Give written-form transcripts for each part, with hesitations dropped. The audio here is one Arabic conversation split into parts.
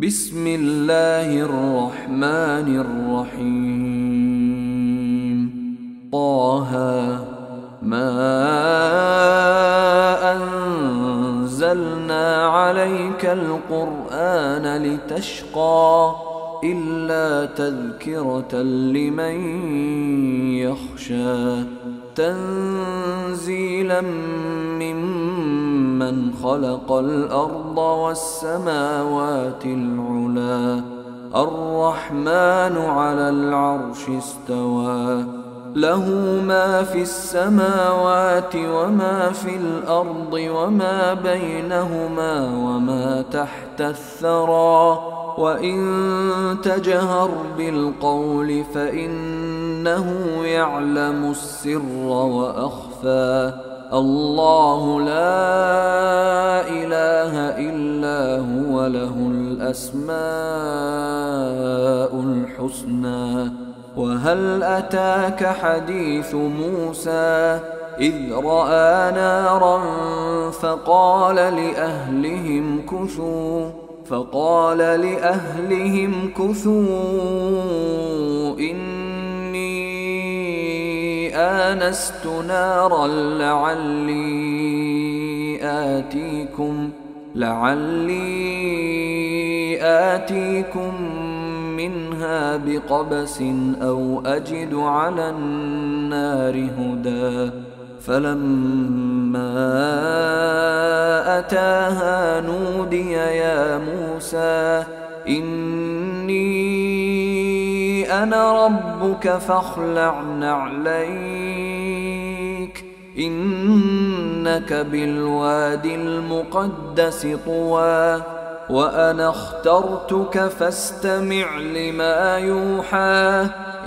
بسم الله الرحمن الرحيم. طه ما أنزلنا عليك القرآن لتشقى إلا تذكرة لمن يخشى تنزيلا ممن خلق الأرض والسماوات العلى الرحمن على العرش استوى له ما في السماوات وما في الأرض وما بينهما وما تحت الثرى وإن تجهر بالقول فإنه يعلم السر وأخفى الله لا إله إلا هو له الأسماء الحسنى. وهل أتاك حديث موسى إذ رأى نارا فقال لأهلهم كثوا إني آنست نارا لعلي آتيكم منها بقبس أو أجد على النار هدى فلما أتاها نودي يا موسى إني أنا ربك فاخلع نعليك إنك بالوادي المقدس طوى وأنا اخترتك فاستمع لما يوحى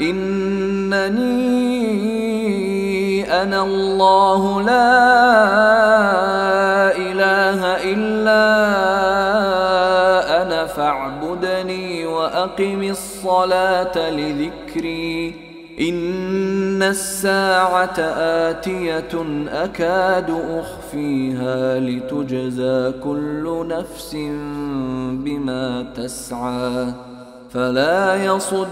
إنني أنا الله لا إله إلا أنا فاعبدني وأقم الصلاة لذكري إن الساعة آتية أكاد أخفيها لتجزى كل نفس بما تسعى فلا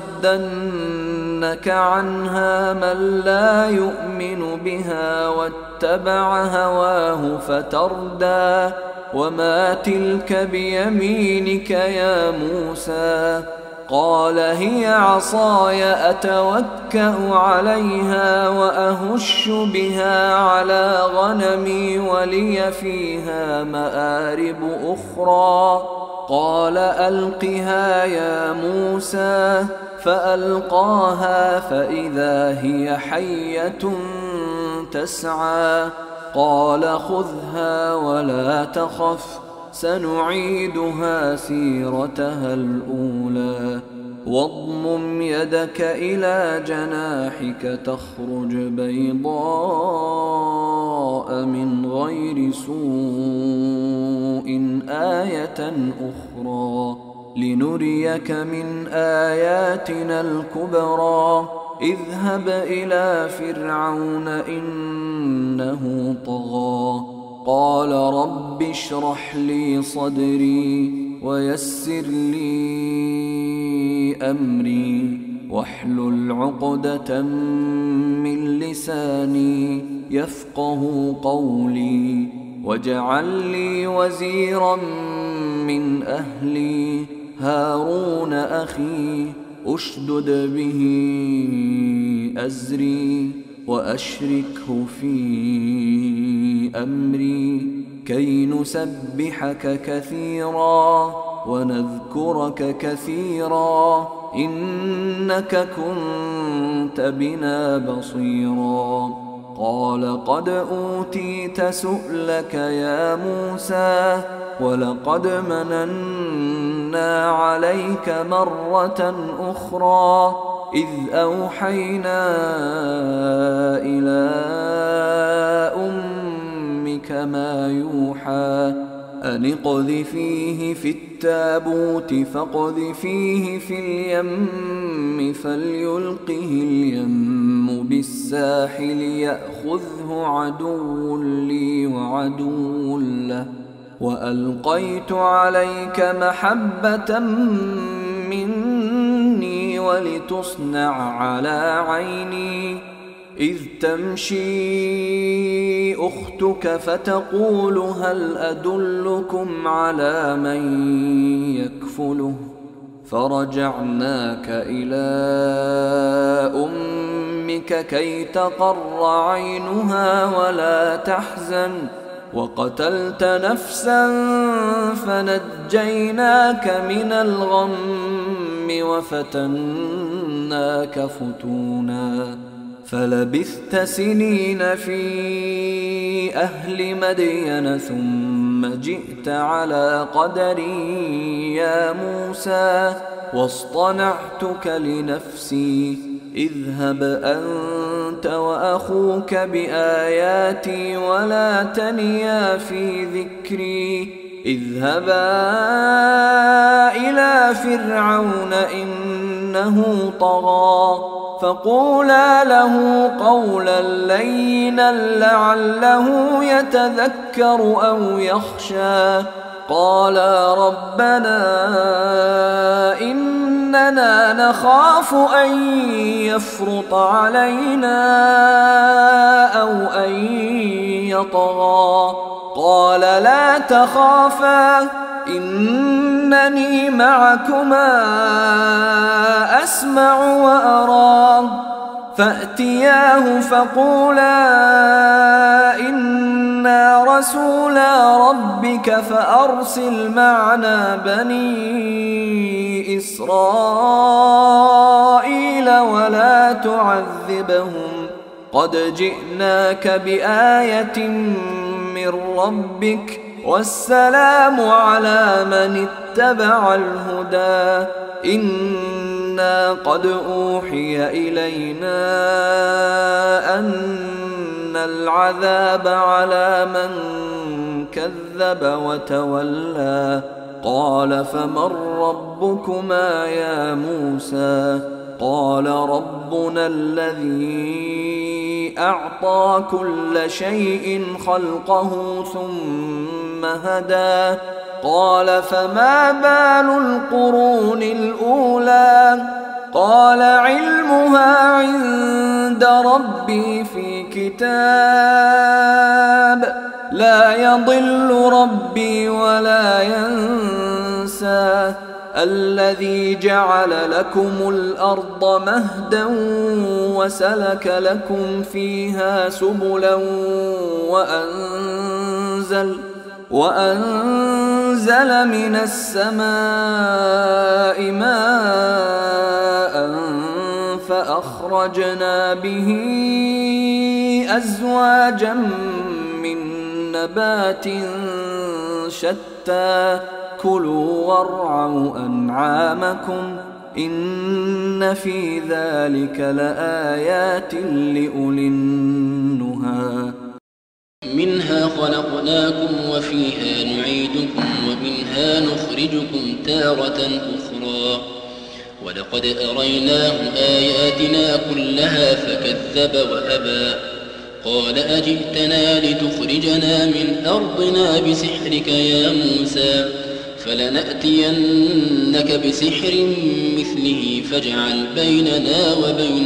يصدنك عنها من لا يؤمن بها واتبع هواه فتردى وما تلك بيمينك يا موسى قال هي عصاي أتوكأ عليها وأهش بها على غنمي ولي فيها مآرب أخرى قال ألقها يا موسى فألقاها فإذا هي حية تسعى قال خذها ولا تخف سنعيدها سيرتها الأولى واضمم يدك إلى جناحك تخرج بيضاء من غير سوء آية أخرى لنريك من آياتنا الكبرى اذهب إلى فرعون إنه طغى قال رب اشرح لي صدري ويسر لي أمري واحلل عقدة من لساني يفقه قولي واجعل لي وزيرا من أهلي هارون أخي أشدد به أزري وأشركه في أمري كي نسبحك كثيرا ونذكرك كثيرا إنك كنت بنا بصيرا قال قد أوتيت سؤلك يا موسى ولقد مننا عليك مرة أخرى إذ أوحينا إلى أمك ما يوحى أن اقذفيه في التابوت فاقذفيه في اليم فليلقه اليم بالساحل يأخذه عدو لي وعدو له وألقيت عليك محبة مني ولتصنع على عيني إذ تمشي أختك فتقول هل أدلكم على من يكفله فرجعناك إلى أمك كي تقر عينها ولا تحزن وقتلت نفسا فنجيناك من الغم وفتناك فتونا فلبثت سنين في أهل مدين ثم جئت على قدري يا موسى واصطنعتك لنفسي اذهب أنت وأخوك بآياتي ولا تنيا في ذكري اذهبا إلى فرعون إنه طغى فقولا له قولا لينا لعله يتذكر أو يخشى قالا ربنا إننا نخاف أن يفرط علينا أو أن يطغى قال لا تخافا إنني معكما أسمع وأرى فأتياه فقولا إنا رسولا ربك فأرسل معنا بني إسرائيل ولا تعذبهم قد جئناك بآية من ربك والسلام على من اتبع الهدى إنا قد أوحي إلينا أن العذاب على من كذب وتولى قال فمن ربكما يا موسى قال ربنا الذي أعطى كل شيء خلقه ثم هدى قال فما بال القرون الأولى قال علمها عند ربي في كتاب لا يضل ربي ولا ينسى الذي جعل لكم الأرض مهدا وسلك لكم فيها سبلا وأنزل من السماء ماء فأخرجنا به أزواجا من نبات شتى كلوا وارعوا أنعامكم إن في ذلك لآيات لأولي النهى منها خلقناكم وفيها نعيدكم ومنها نخرجكم تارة أخرى ولقد أريناه آياتنا كلها فكذب وأبى قال أجئتنا لتخرجنا من أرضنا بسحرك يا موسى فلنأتينك بسحر مثله فاجعل بيننا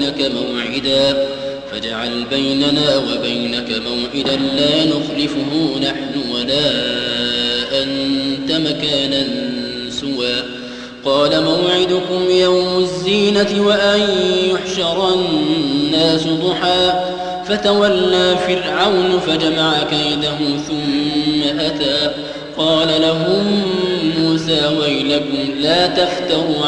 وبينك موعدا لا نخلفه نحن ولا أنت مكانا سوى قال موعدكم يوم الزينة وأن يحشر الناس ضحى فتولى فرعون فجمع كيده ثم أتى قال لهم موسى ويلكم لا تفتروا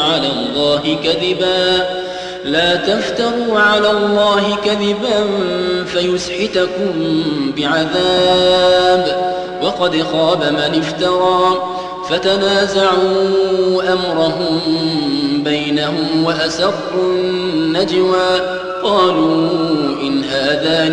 على الله كذبا فيسحتكم بعذاب وقد خاب من افترى فتنازعوا أمرهم بينهم وأسروا النجوى قالوا إن هذان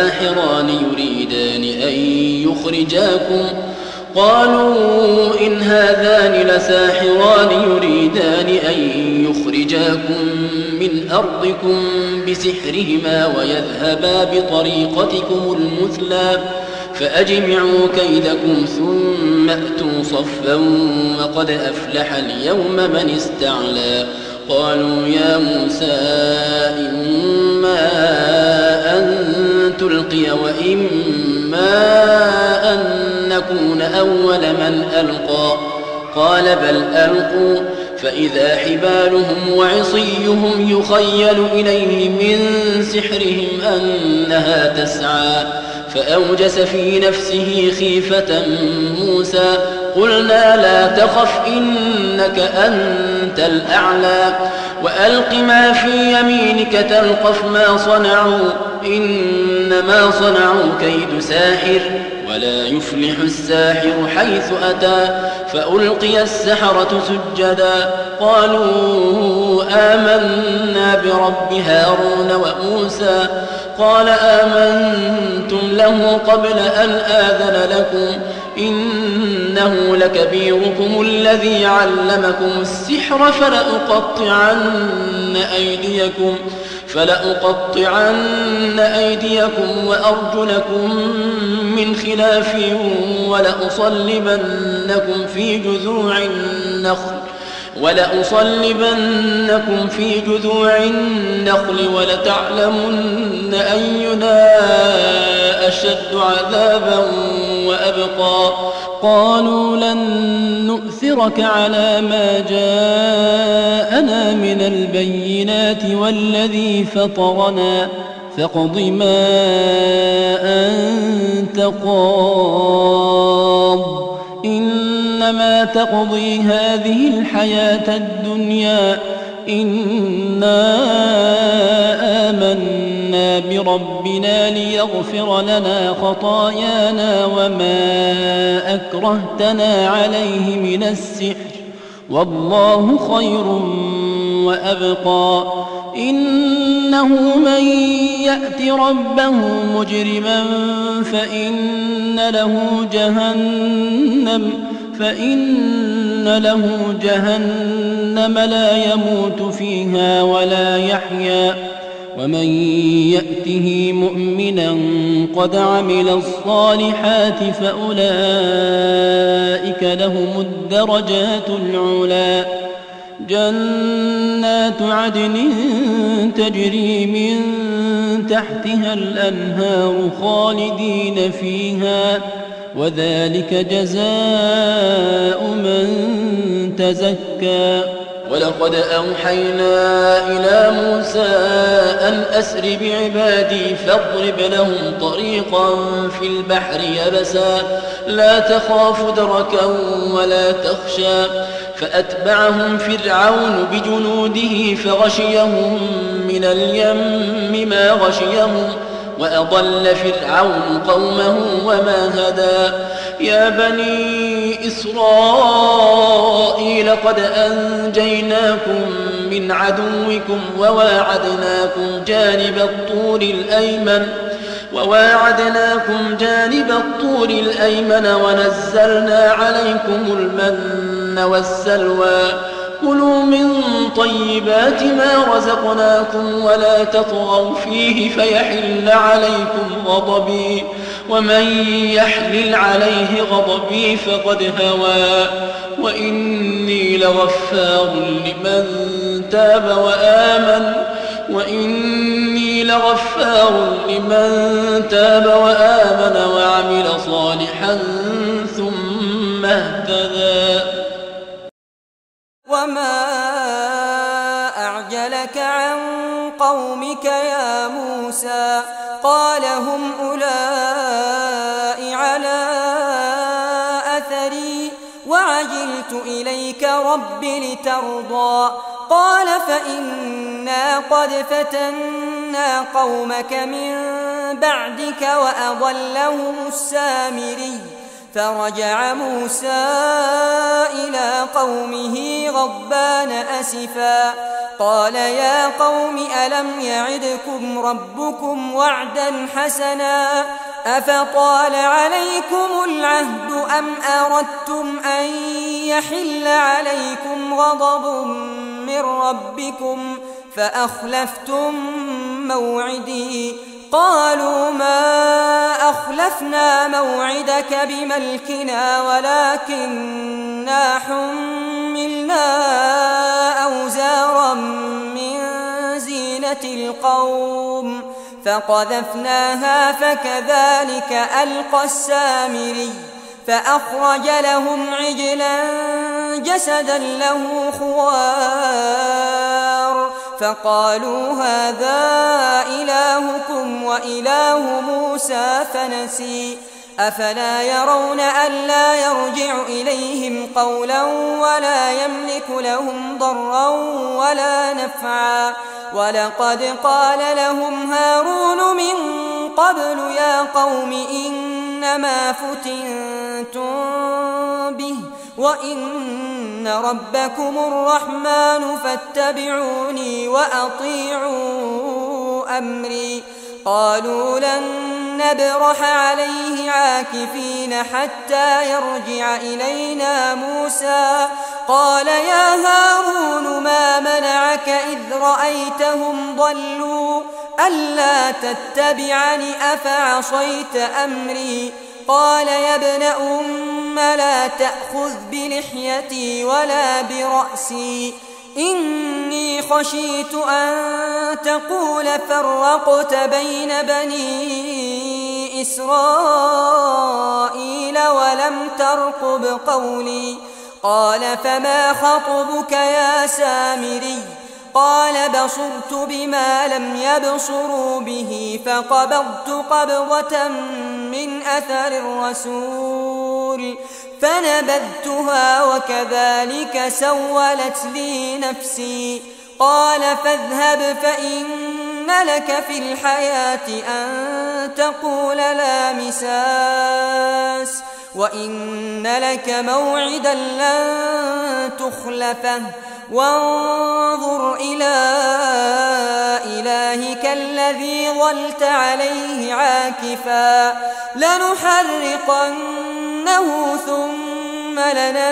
لساحران يريدان أن يخرجاكم من أرضكم بسحرهما ويذهبا بطريقتكم المثلى فأجمعوا كيدكم ثم أتوا صفا وقد أفلح اليوم من استعلى قالوا يا موسى إما أن تلقي وإما أن نكون أول من ألقى قال بل ألقوا فإذا حبالهم وعصيهم يخيل إليه من سحرهم أنها تسعى فأوجس في نفسه خيفة موسى قلنا لا تخف إنك أنت الأعلى وألق ما في يمينك تلقف ما صنعوا إنما صنعوا كيد ساحر ولا يفلح الساحر حيث أتى فألقي السحرة سجدا قالوا آمنا برب هارون وموسى قال آمنتم له قبل أن آذن لكم إنه لكبيركم الذي علمكم السحر فلأقطعن أيديكم وأرجلكم من خلاف ولأصلبنكم في جذوع النخل ولتعلمن أينا أشد عذابا وأبقى قالوا لن نؤثرك على ما جاءنا من البينات والذي فطرنا فاقض ما أنت قاض إنما تقضي هذه الحياة الدنيا إنا آمنا بربنا ليغفر لنا خطايانا وما أكرهتنا عليه من السحر والله خير وأبقى إنه من يأت ربه مجرما فإن له جهنم لا يموت فيها ولا يحيا ومن يأته مؤمنا قد عمل الصالحات فأولئك لهم الدرجات العلى جنات عدن تجري من تحتها الأنهار خالدين فيها وذلك جزاء من تزكى ولقد أوحينا إلى موسى أن أسر بعبادي فاضرب لهم طريقا في البحر يبسا لا تخاف دركا ولا تخشى فأتبعهم فرعون بجنوده فغشيهم من اليم ما غشيهم وأضل فرعون قومه وما هدى يا بني إسرائيل قد أنجيناكم من عدوكم وواعدناكم جانب الطور الأيمن ونزلنا عليكم المن والسلوى كلوا من طيبات ما رزقناكم ولا تطغوا فيه فيحل عليكم غضبي ومن يحلل عليه غضبي فقد هوى وإني لغفار لمن تاب وآمن وعمل صالحا ثم اهتدى وما أعجلك عن قومك يا موسى قال هم أولئك على أثري وعجلت إليك رب لترضى قال فإنا قد فتنا قومك من بعدك وأضلهم السامري فرجع موسى إلى قومه غضبان أسفا قال يا قوم ألم يعدكم ربكم وعدا حسنا أفطال عليكم العهد أم أردتم أن يحل عليكم غضب من ربكم فأخلفتم موعدي قالوا ما أخلفنا موعدك بملكنا ولكننا حملنا أوزارا من زينة القوم فقذفناها فكذلك ألقى السامري فأخرج لهم عجلا جسدا له خوار فقالوا هذا إلهكم وإله موسى فنسي أفلا يرون ألا يرجع إليهم قولا ولا يملك لهم ضرا ولا نفعا ولقد قال لهم هارون من قبل يا قوم إنما فتنتم به وإن ربكم الرحمن فاتبعوني وأطيعوا أمري قالوا لن نبرح عليه عاكفين حتى يرجع إلينا موسى قال يا هارون ما منعك إذ رأيتهم ضلوا ألا تتبعني أفعصيت أمري قال يا ابن أم لا تأخذ بلحيتي ولا برأسي إني خشيت أن تقول فرقت بين بني إسرائيل ولم ترقب قولي قال فما خطبك يا سامري قال بصرت بما لم يبصروا به فقبضت قبضة من أثر الرسول فنبذتها وكذلك سولت لي نفسي قال فاذهب فإن لك في الحياة أن تقول لا مساس وإن لك موعدا لن تخلفه وانظر إلى إلهك الذي ظلت عليه عاكفا لنحرقنه ثم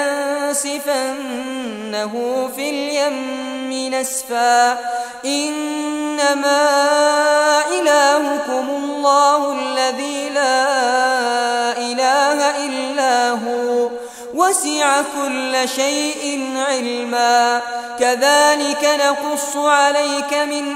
لننسفنه في اليم نسفا إنما إلهكم الله الذي لا إله إلا هو وسع كل شيء علما كذلك نقص عليك من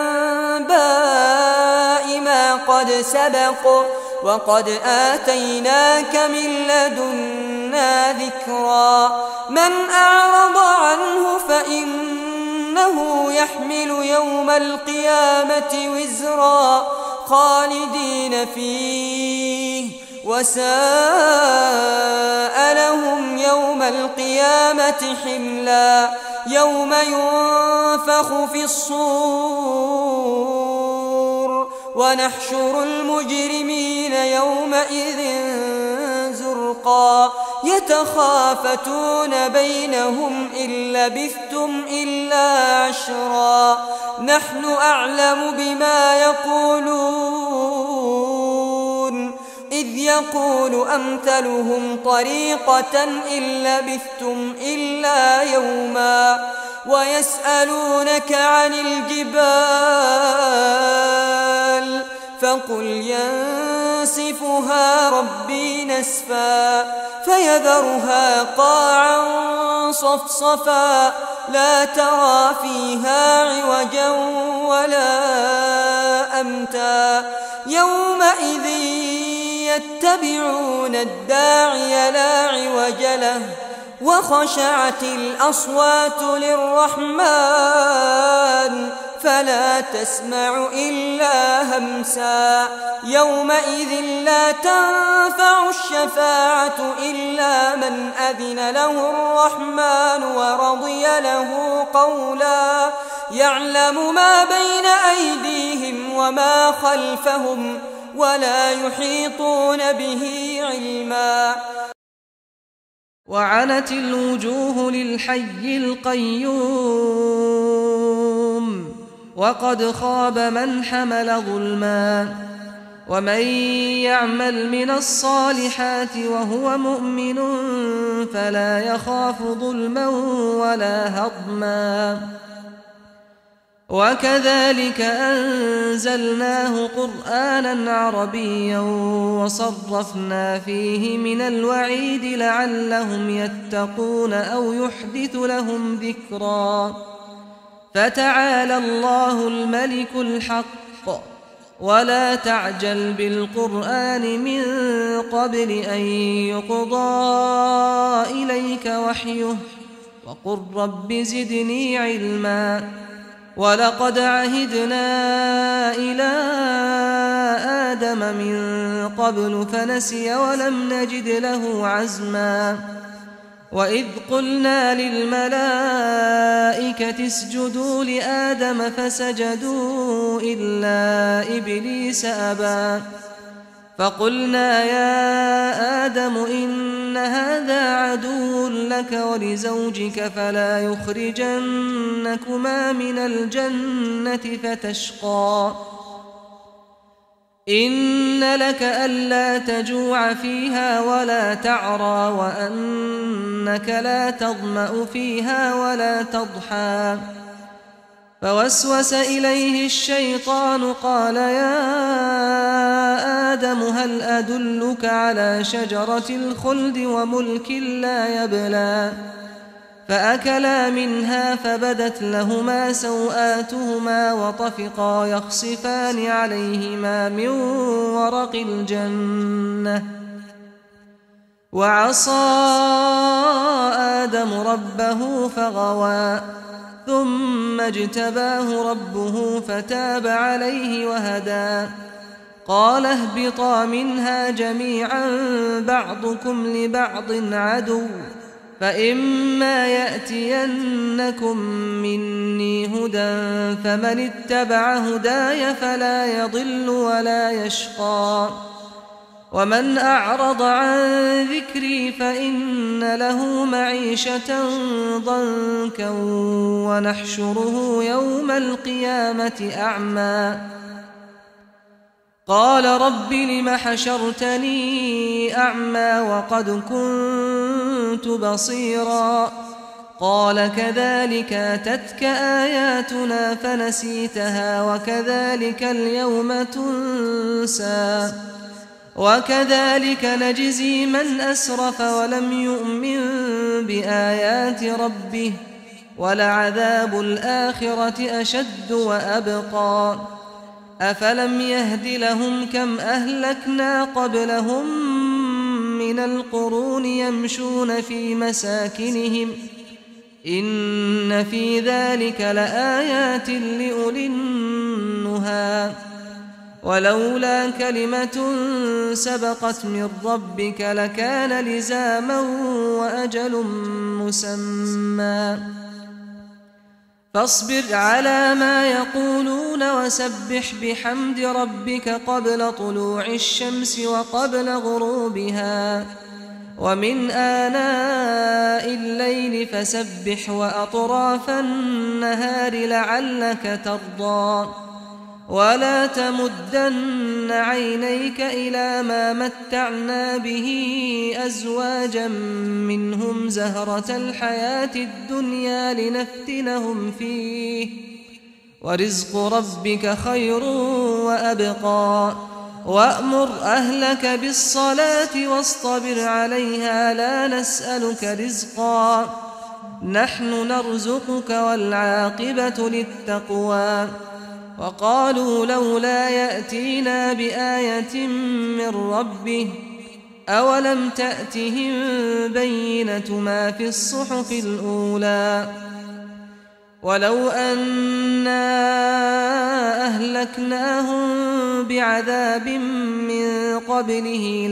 أنباء ما قد سبق وقد آتيناك من لدنا ذكرا من أعرض عنه فإنه يحمل يوم القيامة وزرا خالدين فيه وساء لهم يوم القيامة حملا يوم ينفخ في الصور ونحشر المجرمين يومئذ زرقا يتخافتون بينهم إن لبثتم إلا عشرا نحن أعلم بما يقولون إذ يقول أمثلهم طريقة إن لبثتم إلا يوما ويسألونك عن الجبال فقل ينسفها ربي نسفا فيذرها قاعا صفصفا لا ترى فيها عوجا ولا أمتا يومئذ يتبعون الداعي لا عوج له وخشعت الأصوات للرحمن فلا تسمع إلا همسا يومئذ لا تنفع الشفاعة إلا من أذن له الرحمن ورضي له قولا يعلم ما بين أيديهم وما خلفهم ولا يحيطون به علما وعنت الوجوه للحي القيوم وقد خاب من حمل ظلما ومن يعمل من الصالحات وهو مؤمن فلا يخاف ظلما ولا هضما وكذلك أنزلناه قرآنا عربيا وصرفنا فيه من الوعيد لعلهم يتقون أو يحدث لهم ذكرا فتعالى الله الملك الحق ولا تعجل بالقرآن من قبل أن يقضى إليك وحيه وقل رب زدني علما ولقد عهدنا إلى آدم من قبل فنسي ولم نجد له عزما وإذ قلنا للملائكة اسجدوا لآدم فسجدوا إلا إبليس أبى فقلنا يا آدم إن هذا عدو لك ولزوجك فلا يخرجنكما من الجنة فتشقى إن لك ألا تجوع فيها ولا تعرى وأنك لا تظمأ فيها ولا تضحى فوسوس إليه الشيطان قال يا آدم هل أدلك على شجرة الخلد وملك لا يبلى فأكلا منها فبدت لهما سوآتهما وطفقا يخصفان عليهما من ورق الجنة وعصى آدم ربه فغوى ثم اجتباه ربه فتاب عليه وهدى قال اهبطا منها جميعا بعضكم لبعض عدو فإما يأتينكم مني هدى فمن اتبع هداي فلا يضل ولا يشقى ومن أعرض عن ذكري فإن له معيشة ضنكا ونحشره يوم القيامة أعمى قال رب لم حشرتني أعمى وقد كنت بصيرا قال كذلك أتتك آياتنا فنسيتها وكذلك اليوم تنسى وكذلك نجزي من أسرف ولم يؤمن بآيات ربه ولعذاب الآخرة أشد وأبقى أفلم يهد لهم كم أهلكنا قبلهم من القرون يمشون في مساكنهم إن في ذلك لآيات لأولي النهى ولولا كلمة سبقت من ربك لكان لزاما وأجل مسمى فاصبر على ما يقولون وسبح بحمد ربك قبل طلوع الشمس وقبل غروبها ومن آناء الليل فسبح وأطراف النهار لعلك ترضى ولا تمدن عينيك إلى ما متعنا به أزواجا منهم زهرة الحياة الدنيا لنفتنهم فيه ورزق ربك خير وأبقى وأمر أهلك بالصلاة واصطبر عليها لا نسألك رزقا نحن نرزقك والعاقبة للتقوى وقالوا لولا يأتينا بآية من ربه أولم تأتهم بينة ما في الصحف الأولى ولو أنا أهلكناهم بعذاب من قبله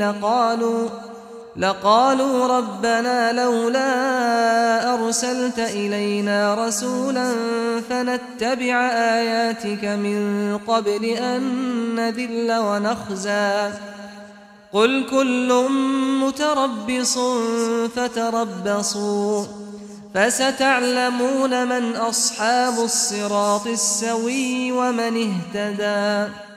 لقالوا ربنا لولا أرسلت إلينا رسولا فنتبع آياتك من قبل أن نذل ونخزى قل كل متربص فتربصوا فستعلمون من أصحاب الصراط السوي ومن اهتدى